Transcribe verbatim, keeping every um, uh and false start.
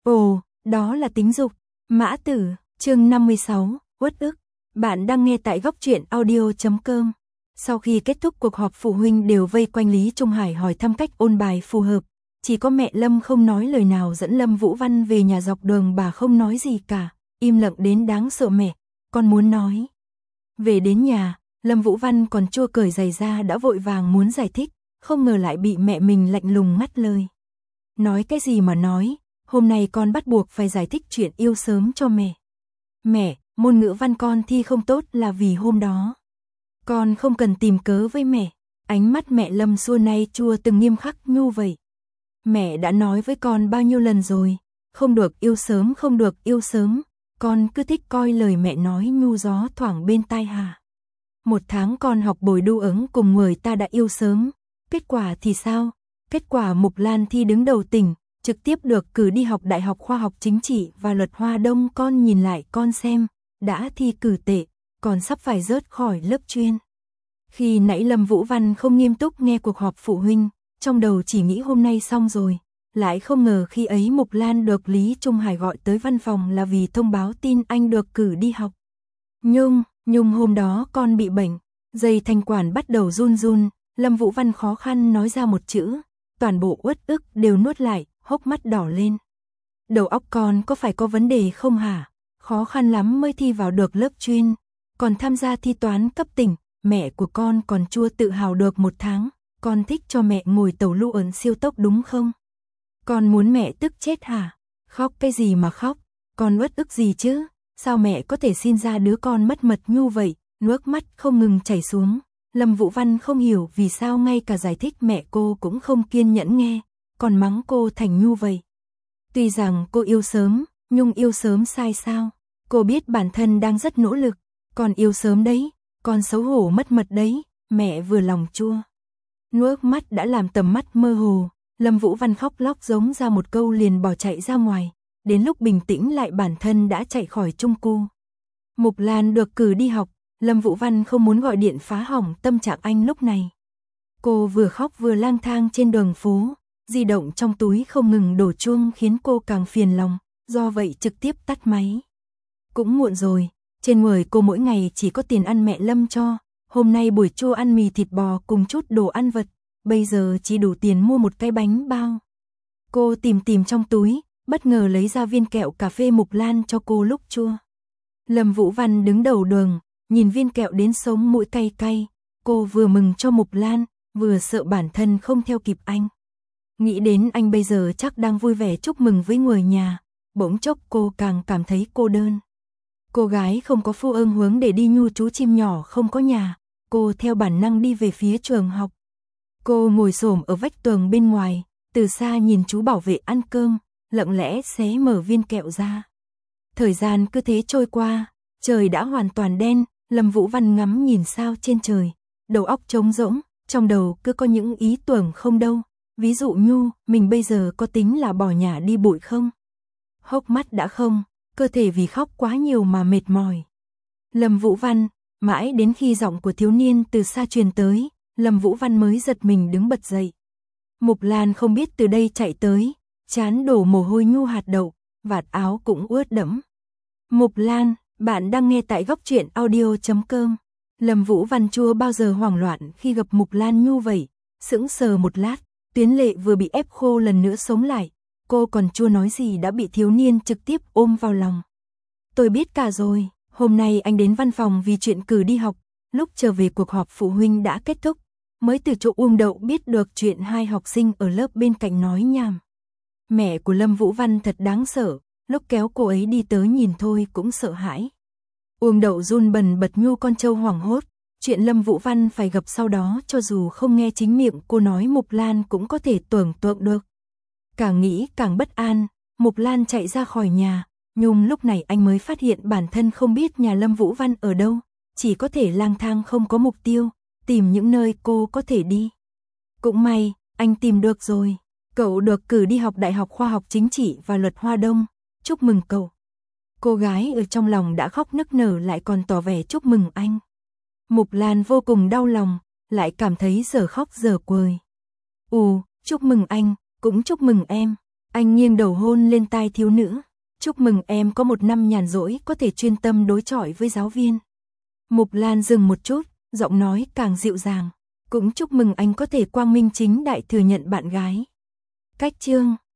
Ồ, đó là tính dục. Mã Tử, chương năm mươi sáu, uất ức. Bạn đang nghe tại góc truyện audio chấm com. Sau khi kết thúc cuộc họp phụ huynh đều vây quanh Lý Trung Hải hỏi thăm cách ôn bài phù hợp. Chỉ có mẹ Lâm không nói lời nào dẫn Lâm Vũ Văn về nhà, dọc đường bà không nói gì cả, im lặng đến đáng sợ. Mẹ, con muốn nói. Về đến nhà, Lâm Vũ Văn còn chưa cởi giày ra đã vội vàng muốn giải thích, không ngờ lại bị mẹ mình lạnh lùng ngắt lời. Nói cái gì mà nói, hôm nay con bắt buộc phải giải thích chuyện yêu sớm cho mẹ. Mẹ, môn ngữ văn con thi không tốt là vì hôm đó. Con không cần tìm cớ với mẹ. Ánh mắt mẹ Lâm xua nay chua từng nghiêm khắc như vậy. Mẹ đã nói với con bao nhiêu lần rồi, không được yêu sớm, không được yêu sớm. Con cứ thích coi lời mẹ nói nhu gió thoảng bên tai hà. Một tháng con học bồi đu ứng cùng người ta đã yêu sớm. Kết quả thì sao? Kết quả Mục Lan thi đứng đầu tỉnh, trực tiếp được cử đi học Đại học Khoa học Chính trị và Luật Hoa Đông. Con nhìn lại con xem, đã thi cử tệ, còn sắp phải rớt khỏi lớp chuyên. Khi nãy Lâm Vũ Văn không nghiêm túc nghe cuộc họp phụ huynh, trong đầu chỉ nghĩ hôm nay xong rồi, lại không ngờ khi ấy Mục Lan được Lý Trung Hải gọi tới văn phòng là vì thông báo tin anh được cử đi học. Nhung, Nhung hôm đó con bị bệnh, dây thanh quản bắt đầu run run, Lâm Vũ Văn khó khăn nói ra một chữ, toàn bộ uất ức đều nuốt lại, hốc mắt đỏ lên. Đầu óc con có phải có vấn đề không hả? Khó khăn lắm mới thi vào được lớp chuyên, còn tham gia thi toán cấp tỉnh, mẹ của con còn chưa tự hào được một tháng, con thích cho mẹ ngồi tàu lưu ẩn siêu tốc đúng không? Con muốn mẹ tức chết hả? Khóc cái gì mà khóc, con uất ức gì chứ? Sao mẹ có thể sinh ra đứa con mất mật như vậy? Nước mắt không ngừng chảy xuống. Lâm Vũ Văn không hiểu vì sao ngay cả giải thích mẹ cô cũng không kiên nhẫn nghe, còn mắng cô thành như vậy. Tuy rằng cô yêu sớm, Nhung yêu sớm sai sao? Cô biết bản thân đang rất nỗ lực, còn yêu sớm đấy, con xấu hổ mất mật đấy, mẹ vừa lòng chua. Nước mắt đã làm tầm mắt mơ hồ, Lâm Vũ Văn khóc lóc giống ra một câu liền bỏ chạy ra ngoài, đến lúc bình tĩnh lại bản thân đã chạy khỏi chung cư. Mục Lan được cử đi học, Lâm Vũ Văn không muốn gọi điện phá hỏng tâm trạng anh lúc này. Cô vừa khóc vừa lang thang trên đường phố, di động trong túi không ngừng đổ chuông khiến cô càng phiền lòng, do vậy trực tiếp tắt máy. Cũng muộn rồi, trên người cô mỗi ngày chỉ có tiền ăn mẹ Lâm cho, hôm nay buổi trưa ăn mì thịt bò cùng chút đồ ăn vặt, bây giờ chỉ đủ tiền mua một cái bánh bao. Cô tìm tìm trong túi, bất ngờ lấy ra viên kẹo cà phê Mục Lan cho cô lúc chua. Lâm Vũ Văn đứng đầu đường, nhìn viên kẹo đến sống mũi cay cay, cô vừa mừng cho Mục Lan, vừa sợ bản thân không theo kịp anh. Nghĩ đến anh bây giờ chắc đang vui vẻ chúc mừng với người nhà, bỗng chốc cô càng cảm thấy cô đơn. Cô gái không có phu ương hướng để đi nhu chú chim nhỏ không có nhà, cô theo bản năng đi về phía trường học. Cô ngồi xổm ở vách tường bên ngoài, từ xa nhìn chú bảo vệ ăn cơm, lặng lẽ xé mở viên kẹo ra. Thời gian cứ thế trôi qua, trời đã hoàn toàn đen, Lâm Vũ Văn ngắm nhìn sao trên trời, đầu óc trống rỗng, trong đầu cứ có những ý tưởng không đâu, ví dụ như mình bây giờ có tính là bỏ nhà đi bụi không? Hốc mắt đã không, cơ thể vì khóc quá nhiều mà mệt mỏi. Lâm Vũ Văn, mãi đến khi giọng của thiếu niên từ xa truyền tới, Lâm Vũ Văn mới giật mình đứng bật dậy. Mục Lan không biết từ đây chạy tới, trán đổ mồ hôi nhu hạt đậu, vạt áo cũng ướt đẫm. Mục Lan, bạn đang nghe tại góc truyện audio chấm com. Lâm Vũ Văn chưa bao giờ hoảng loạn khi gặp Mục Lan như vậy, sững sờ một lát, Tuyến Lệ vừa bị ép khô lần nữa sống lại, cô còn chưa nói gì đã bị thiếu niên trực tiếp ôm vào lòng. Tôi biết cả rồi, hôm nay anh đến văn phòng vì chuyện cử đi học, lúc trở về cuộc họp phụ huynh đã kết thúc, mới từ chỗ Uông Đậu biết được chuyện hai học sinh ở lớp bên cạnh nói nhảm. Mẹ của Lâm Vũ Văn thật đáng sợ, lúc kéo cô ấy đi tới nhìn thôi cũng sợ hãi. Uông Đậu run bần bật như con trâu hoảng hốt, chuyện Lâm Vũ Văn phải gặp sau đó cho dù không nghe chính miệng cô nói Mục Lan cũng có thể tưởng tượng được. Càng nghĩ càng bất an, Mục Lan chạy ra khỏi nhà, nhưng lúc này anh mới phát hiện bản thân không biết nhà Lâm Vũ Văn ở đâu, chỉ có thể lang thang không có mục tiêu, tìm những nơi cô có thể đi. Cũng may, anh tìm được rồi, cậu được cử đi học Đại học Khoa học Chính trị và Luật Hoa Đông, chúc mừng cậu. Cô gái ở trong lòng đã khóc nức nở lại còn tỏ vẻ chúc mừng anh. Mục Lan vô cùng đau lòng, lại cảm thấy giờ khóc giờ cười. Ù, chúc mừng anh, cũng chúc mừng em. Anh nghiêng đầu hôn lên tai thiếu nữ. Chúc mừng em có một năm nhàn rỗi có thể chuyên tâm đối chọi với giáo viên. Mục Lan dừng một chút, giọng nói càng dịu dàng. Cũng chúc mừng anh có thể quang minh chính đại thừa nhận bạn gái. Cách chương